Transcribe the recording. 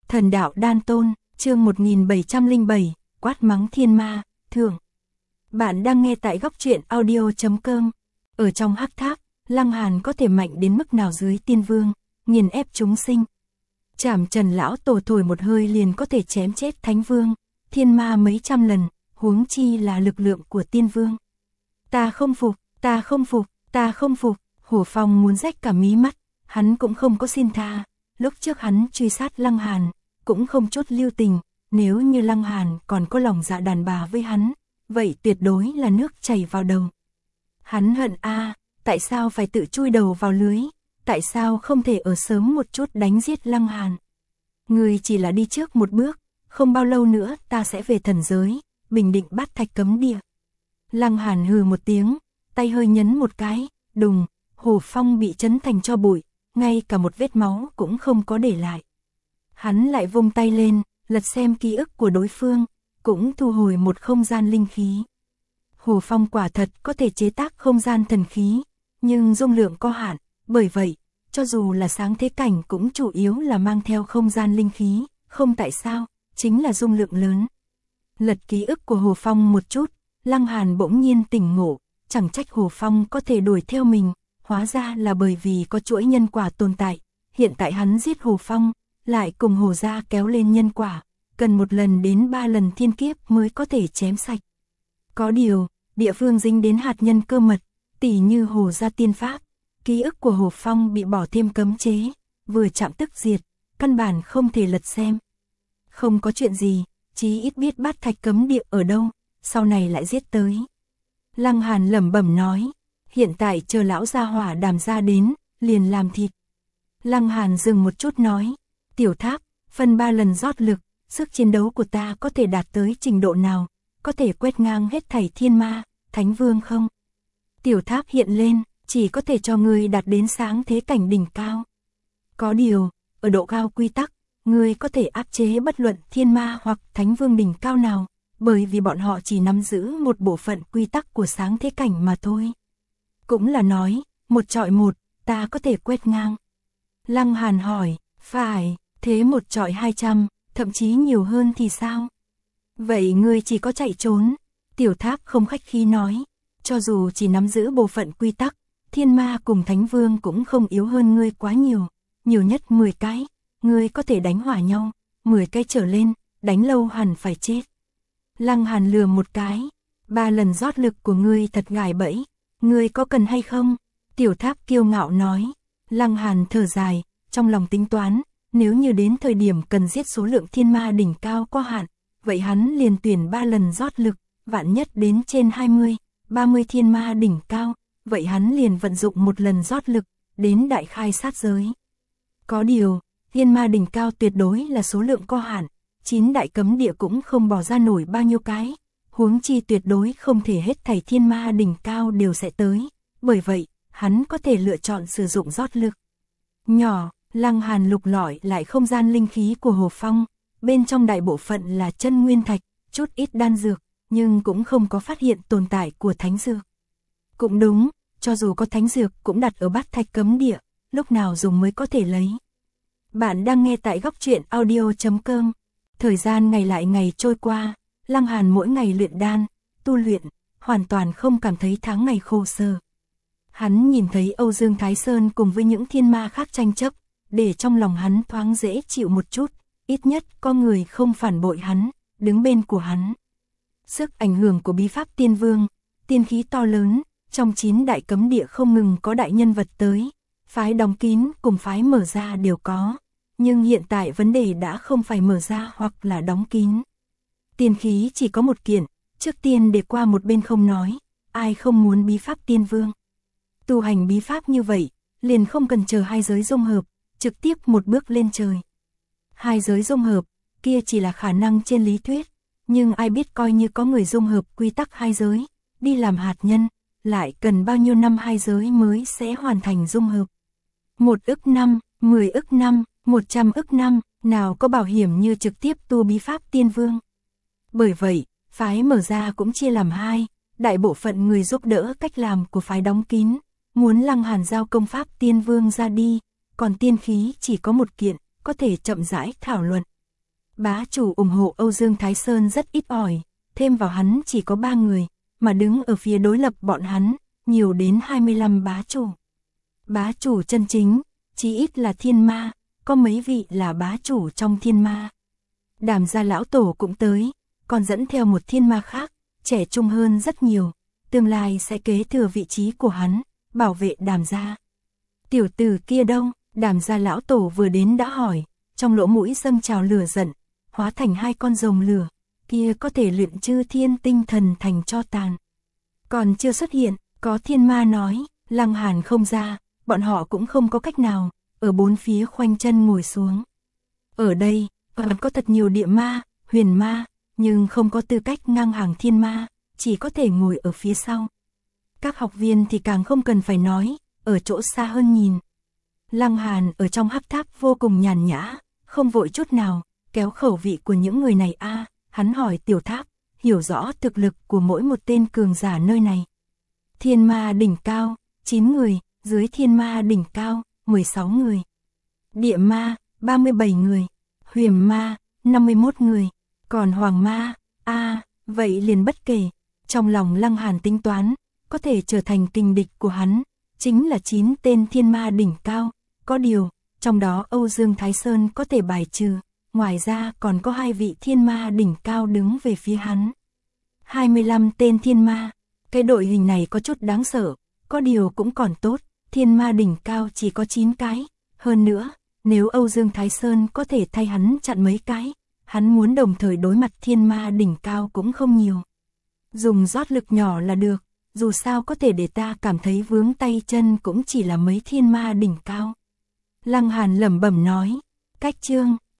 Thần đạo đan tôn, chương 1707, quát mắng thiên ma, thưởng. Bạn đang nghe tại góc truyện audio.com. Ở trong hắc tháp, Lăng Hàn có thể mạnh đến mức nào dưới tiên vương, nghiền ép chúng sinh. Trảm Trần lão tổ thổi một hơi liền có thể chém chết thánh vương, thiên ma mấy trăm lần, huống chi là lực lượng của tiên vương. Ta không phục, ta không phục, ta không phục. Hổ Phong muốn rách cả mí mắt, hắn cũng không có xin tha. Lúc trước hắn truy sát Lăng Hàn, cũng không chút lưu tình, nếu như Lăng Hàn còn có lòng dạ đàn bà với hắn, vậy tuyệt đối là nước chảy vào đầu. Hắn hận tại sao phải tự chui đầu vào lưới, tại sao không thể ở sớm một chút đánh giết Lăng Hàn. Người chỉ là đi trước một bước, không bao lâu nữa ta sẽ về thần giới, bình định Bát Thạch cấm địa. Lăng Hàn hừ một tiếng, tay hơi nhấn một cái, đùng, Hổ Phong bị chấn thành tro bụi, ngay cả một vết máu cũng không có để lại. Hắn lại vung tay lên, lật xem ký ức của đối phương, cũng thu hồi một không gian linh khí. Hổ Phong quả thật có thể chế tác không gian thần khí, nhưng dung lượng có hạn, bởi vậy, cho dù là sáng thế cảnh cũng chủ yếu là mang theo không gian linh khí, không tại sao, chính là dung lượng lớn. Lật ký ức của Hổ Phong một chút, Lăng Hàn bỗng nhiên tỉnh ngộ, chẳng trách Hổ Phong có thể đuổi theo mình, hóa ra là bởi vì có chuỗi nhân quả tồn tại. Hiện tại hắn giết Hổ Phong, lại cùng Hổ gia kéo lên nhân quả, cần 1 lần đến 3 lần thiên kiếp mới có thể chém sạch. Có điều, địa phương dính đến hạt nhân cơ mật, tỉ như Hổ gia tiên pháp, ký ức của Hổ Phong bị bỏ thêm cấm chế, vừa chạm tức diệt, căn bản không thể lật xem. Không có chuyện gì, chí ít biết Bát Thạch cấm địa ở đâu, sau này lại giết tới. Lăng Hàn lẩm bẩm nói, hiện tại chờ lão gia hỏa Đàm gia đến, liền làm thịt. Lăng Hàn dừng một chút nói, tiểu tháp, phân 3 lần rót lực, sức chiến đấu của ta có thể đạt tới trình độ nào, có thể quét ngang hết thảy thiên ma, thánh vương không? Tiểu tháp hiện lên, chỉ có thể cho ngươi đạt đến sáng thế cảnh đỉnh cao. Có điều, ở độ cao quy tắc, ngươi có thể áp chế bất luận thiên ma hoặc thánh vương đỉnh cao nào, bởi vì bọn họ chỉ nắm giữ một bộ phận quy tắc của sáng thế cảnh mà thôi. Cũng là nói, 1 chọi 1, ta có thể quét ngang. Lăng Hàn hỏi, phải, thế 1 chọi 200, thậm chí nhiều hơn thì sao? Vậy ngươi chỉ có chạy trốn. Tiểu tháp không khách khí nói, cho dù chỉ nắm giữ bộ phận quy tắc, thiên ma cùng thánh vương cũng không yếu hơn ngươi quá nhiều, nhiều nhất 10 cái, ngươi có thể đánh hỏa nhau, 10 cái trở lên, đánh lâu hẳn phải chết. Lăng Hàn lừa một cái, 3 lần rót lực của ngươi thật gài bẫy, ngươi có cần hay không? Tiểu tháp kiêu ngạo nói. Lăng Hàn thở dài, trong lòng tính toán, nếu như đến thời điểm cần giết số lượng thiên ma đỉnh cao có hạn, vậy hắn liền tuyển 3 lần rót lực, vạn nhất đến trên 20, 30 thiên ma đỉnh cao, vậy hắn liền vận dụng 1 lần rót lực, đến đại khai sát giới. Có điều, thiên ma đỉnh cao tuyệt đối là số lượng có hạn, 9 đại cấm địa cũng không bỏ ra nổi bao nhiêu cái, huống chi tuyệt đối không thể hết thảy thiên ma đỉnh cao đều sẽ tới, bởi vậy, hắn có thể lựa chọn sử dụng rót lực. Nhỏ, Lăng Hàn lục lọi lại không gian linh khí của Hổ Phong, bên trong đại bộ phận là chân nguyên thạch, chút ít đan dược, nhưng cũng không có phát hiện tồn tại của thánh dược. Cũng đúng, cho dù có thánh dược cũng đặt ở Bát Thạch cấm địa, lúc nào dùng mới có thể lấy. Bạn đang nghe tại góc truyện audio.com. Thời gian ngày lại ngày trôi qua, Lăng Hàn mỗi ngày luyện đan, tu luyện, hoàn toàn không cảm thấy tháng ngày khô sở. Hắn nhìn thấy Âu Dương Thái Sơn cùng với những thiên ma khác tranh chấp, để trong lòng hắn thoáng dễ chịu một chút, ít nhất có người không phản bội hắn, đứng bên của hắn. Sức ảnh hưởng của bí pháp tiên vương, tiên khí to lớn, trong 9 đại cấm địa không ngừng có đại nhân vật tới, phái đóng kín cùng phái mở ra đều có, nhưng hiện tại vấn đề đã không phải mở ra hoặc là đóng kín. Tiên khí chỉ có 1 kiện, trước tiên để qua một bên không nói, ai không muốn bí pháp tiên vương. Tu hành bí pháp như vậy, liền không cần chờ 2 giới dung hợp, trực tiếp một bước lên trời. 2 giới dung hợp, kia chỉ là khả năng trên lý thuyết, nhưng ai biết coi như có người dung hợp quy tắc 2 giới, đi làm hạt nhân, lại cần bao nhiêu năm 2 giới mới sẽ hoàn thành dung hợp. 1 ức năm, 10 ức năm, 100 ức năm, nào có bảo hiểm như trực tiếp tu bí pháp tiên vương. Bởi vậy, phái mở ra cũng chia làm 2, đại bộ phận người giúp đỡ cách làm của phái đóng kín, muốn Lăng Hàn giao công pháp tiên vương ra đi, còn tiên khí chỉ có 1 kiện, có thể chậm rãi thảo luận, Bá chủ ủng hộ Âu Dương Thái Sơn rất ít ỏi, thêm vào hắn chỉ có 3 người, mà đứng ở phía đối lập bọn hắn, nhiều đến 25 bá chủ. Bá chủ chân chính, chí ít là thiên ma, có mấy vị là bá chủ trong thiên ma. Đàm gia lão tổ cũng tới, còn dẫn theo một thiên ma khác, trẻ trung hơn rất nhiều, tương lai sẽ kế thừa vị trí của hắn, bảo vệ Đàm gia. Tiểu tử kia đâu? Đàm gia lão tổ vừa đến đã hỏi, trong lỗ mũi dâng trào lửa giận, hóa thành 2 con rồng lửa, kia có thể luyện chư thiên tinh thần thành tro tàn. Còn chưa xuất hiện, có thiên ma nói, Lăng Hàn không ra, bọn họ cũng không có cách nào, ở bốn phía khoanh chân ngồi xuống. Ở đây, còn có thật nhiều địa ma, huyền ma, nhưng không có tư cách ngang hàng thiên ma, chỉ có thể ngồi ở phía sau. Các học viên thì càng không cần phải nói, ở chỗ xa hơn nhìn. Lăng Hàn ở trong hắc tháp vô cùng nhàn nhã, không vội chút nào, kéo khẩu vị của những người này hắn hỏi Tiểu Tháp, hiểu rõ thực lực của mỗi một tên cường giả nơi này. Thiên ma đỉnh cao, 9 người, dưới thiên ma đỉnh cao, 16 người. Địa ma, 37 người. Huyền ma, 51 người. Còn hoàng ma, vậy liền bất kể. Trong lòng Lăng Hàn tính toán, có thể trở thành kình địch của hắn, chính là 9 tên thiên ma đỉnh cao. Có điều, trong đó Âu Dương Thái Sơn có thể bài trừ, ngoài ra còn có 2 vị thiên ma đỉnh cao đứng về phía hắn. 25 tên thiên ma, cái đội hình này có chút đáng sợ, có điều cũng còn tốt, thiên ma đỉnh cao chỉ có 9 cái, hơn nữa, nếu Âu Dương Thái Sơn có thể thay hắn chặn mấy cái, hắn muốn đồng thời đối mặt thiên ma đỉnh cao cũng không nhiều. Dùng rót lực nhỏ là được, dù sao có thể để ta cảm thấy vướng tay chân cũng chỉ là mấy thiên ma đỉnh cao. Lăng Hàn lẩm bẩm nói, cách chương